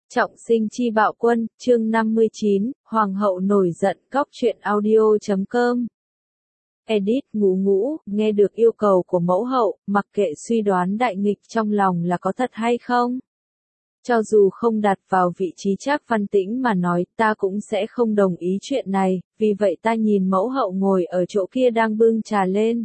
Trọng sinh chi bạo quân, chương 59, Hoàng hậu nổi giận. Cóc truyện audio.com. Edit ngủ ngũ, nghe được yêu cầu của mẫu hậu, mặc kệ suy đoán đại nghịch trong lòng là có thật hay không. Cho dù không đặt vào vị trí Trác Văn Tĩnh mà nói, ta cũng sẽ không đồng ý chuyện này, vì vậy ta nhìn mẫu hậu ngồi ở chỗ kia đang bưng trà lên.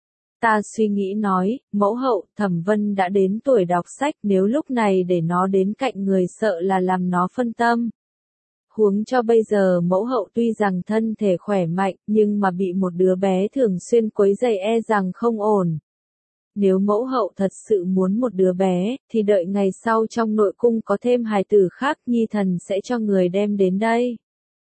Ta suy nghĩ nói, mẫu hậu, Thẩm Vân đã đến tuổi đọc sách, nếu lúc này để nó đến cạnh người sợ là làm nó phân tâm. Huống cho bây giờ mẫu hậu tuy rằng thân thể khỏe mạnh, nhưng mà bị một đứa bé thường xuyên quấy rầy e rằng không ổn. Nếu mẫu hậu thật sự muốn một đứa bé, thì đợi ngày sau trong nội cung có thêm hài tử khác, nhi thần sẽ cho người đem đến đây.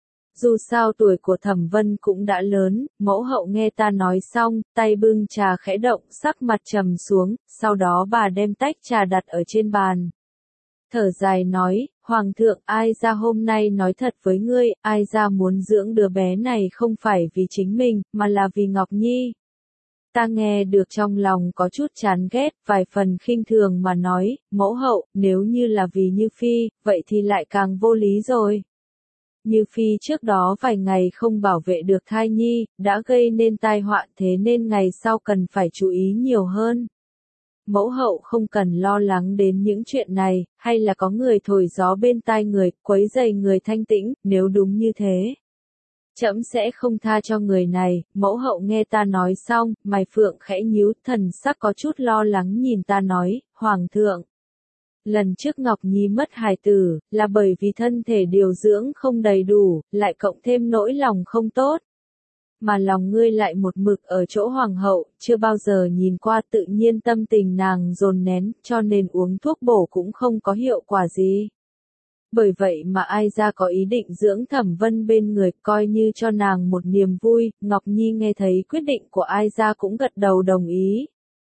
Dù sao tuổi của Thẩm Vân cũng đã lớn, mẫu hậu nghe ta nói xong, tay bưng trà khẽ động, sắc mặt trầm xuống, sau đó bà đem tách trà đặt ở trên bàn. Thở dài nói, Hoàng thượng, ai ra hôm nay nói thật với ngươi, ai ra muốn dưỡng đứa bé này không phải vì chính mình, mà là vì Ngọc Nhi. Ta nghe được trong lòng có chút chán ghét, vài phần khinh thường mà nói, mẫu hậu, nếu như là vì Như Phi, vậy thì lại càng vô lý rồi. Như Phi trước đó vài ngày không bảo vệ được thai nhi, đã gây nên tai họa, thế nên ngày sau cần phải chú ý nhiều hơn. Mẫu hậu không cần lo lắng đến những chuyện này, hay là có người thổi gió bên tai người, quấy rầy người thanh tĩnh, nếu đúng như thế. Trẫm sẽ không tha cho người này. Mẫu hậu nghe ta nói xong, mày phượng khẽ nhíu, thần sắc có chút lo lắng nhìn ta nói, Hoàng thượng. Lần trước Ngọc Nhi mất hài tử, là bởi vì thân thể điều dưỡng không đầy đủ, lại cộng thêm nỗi lòng không tốt. Mà lòng ngươi lại một mực ở chỗ hoàng hậu, chưa bao giờ nhìn qua, tự nhiên tâm tình nàng dồn nén, cho nên uống thuốc bổ cũng không có hiệu quả gì. Bởi vậy mà ai ra có ý định dưỡng Thẩm Vân bên người, coi như cho nàng một niềm vui. Ngọc Nhi nghe thấy quyết định của ai ra cũng gật đầu đồng ý.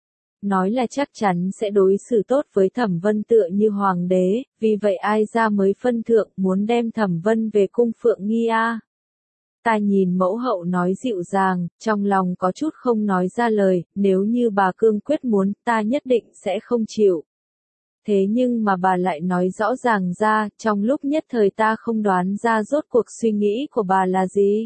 Nói là chắc chắn sẽ đối xử tốt với Thẩm Vân tựa như hoàng đế, vì vậy ai ra mới phân thượng muốn đem Thẩm Vân về cung Phượng Nghi a. Ta nhìn mẫu hậu nói dịu dàng, trong lòng có chút không nói ra lời, nếu như bà cương quyết muốn, ta nhất định sẽ không chịu. Thế nhưng mà bà lại nói rõ ràng ra, trong lúc nhất thời ta không đoán ra rốt cuộc suy nghĩ của bà là gì.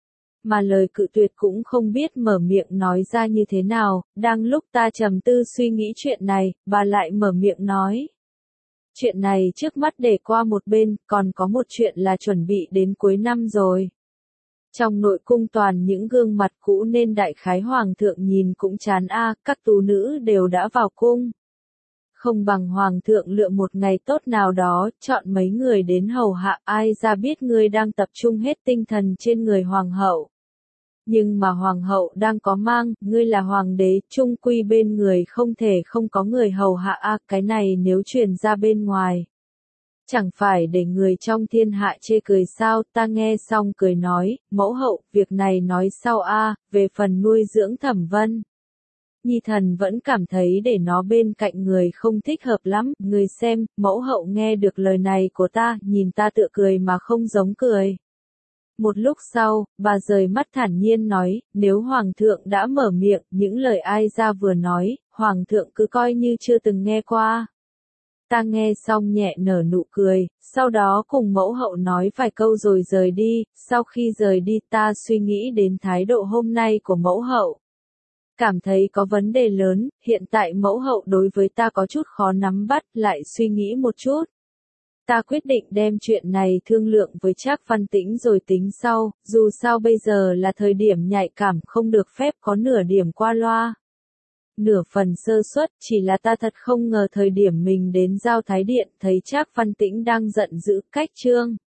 Mà lời cự tuyệt cũng không biết mở miệng nói ra như thế nào, đang lúc ta trầm tư suy nghĩ chuyện này, bà lại mở miệng nói. Chuyện này trước mắt để qua một bên, còn có một chuyện là chuẩn bị đến cuối năm rồi. Trong nội cung toàn những gương mặt cũ nên đại khái hoàng thượng nhìn cũng chán các tú nữ đều đã vào cung. Không bằng hoàng thượng lựa một ngày tốt nào đó, chọn mấy người đến hầu hạ, ai ra biết ngươi đang tập trung hết tinh thần trên người hoàng hậu. Nhưng mà hoàng hậu đang có mang, ngươi là hoàng đế, chung quy bên người không thể không có người hầu hạ cái này nếu truyền ra bên ngoài. Chẳng phải để người trong thiên hạ chê cười sao, ta nghe xong cười nói, mẫu hậu, việc này nói sau về phần nuôi dưỡng Thẩm Vân. Nhi thần vẫn cảm thấy để nó bên cạnh người không thích hợp lắm, người xem, mẫu hậu nghe được lời này của ta, nhìn ta tựa cười mà không giống cười. Một lúc sau, bà rời mắt thản nhiên nói, nếu hoàng thượng đã mở miệng, những lời ai ra vừa nói, hoàng thượng cứ coi như chưa từng nghe qua. Ta nghe xong nhẹ nở nụ cười, sau đó cùng mẫu hậu nói vài câu rồi rời đi, sau khi rời đi ta suy nghĩ đến thái độ hôm nay của mẫu hậu. Cảm thấy có vấn đề lớn, hiện tại mẫu hậu đối với ta có chút khó nắm bắt, lại suy nghĩ một chút. Ta quyết định đem chuyện này thương lượng với Trác Văn Tĩnh rồi tính sau, dù sao bây giờ là thời điểm nhạy cảm, không được phép có nửa điểm qua loa. Nửa phần sơ suất, chỉ là ta thật không ngờ thời điểm mình đến Giao Thái Điện, thấy Trác Văn Tĩnh đang giận dữ, cách trương.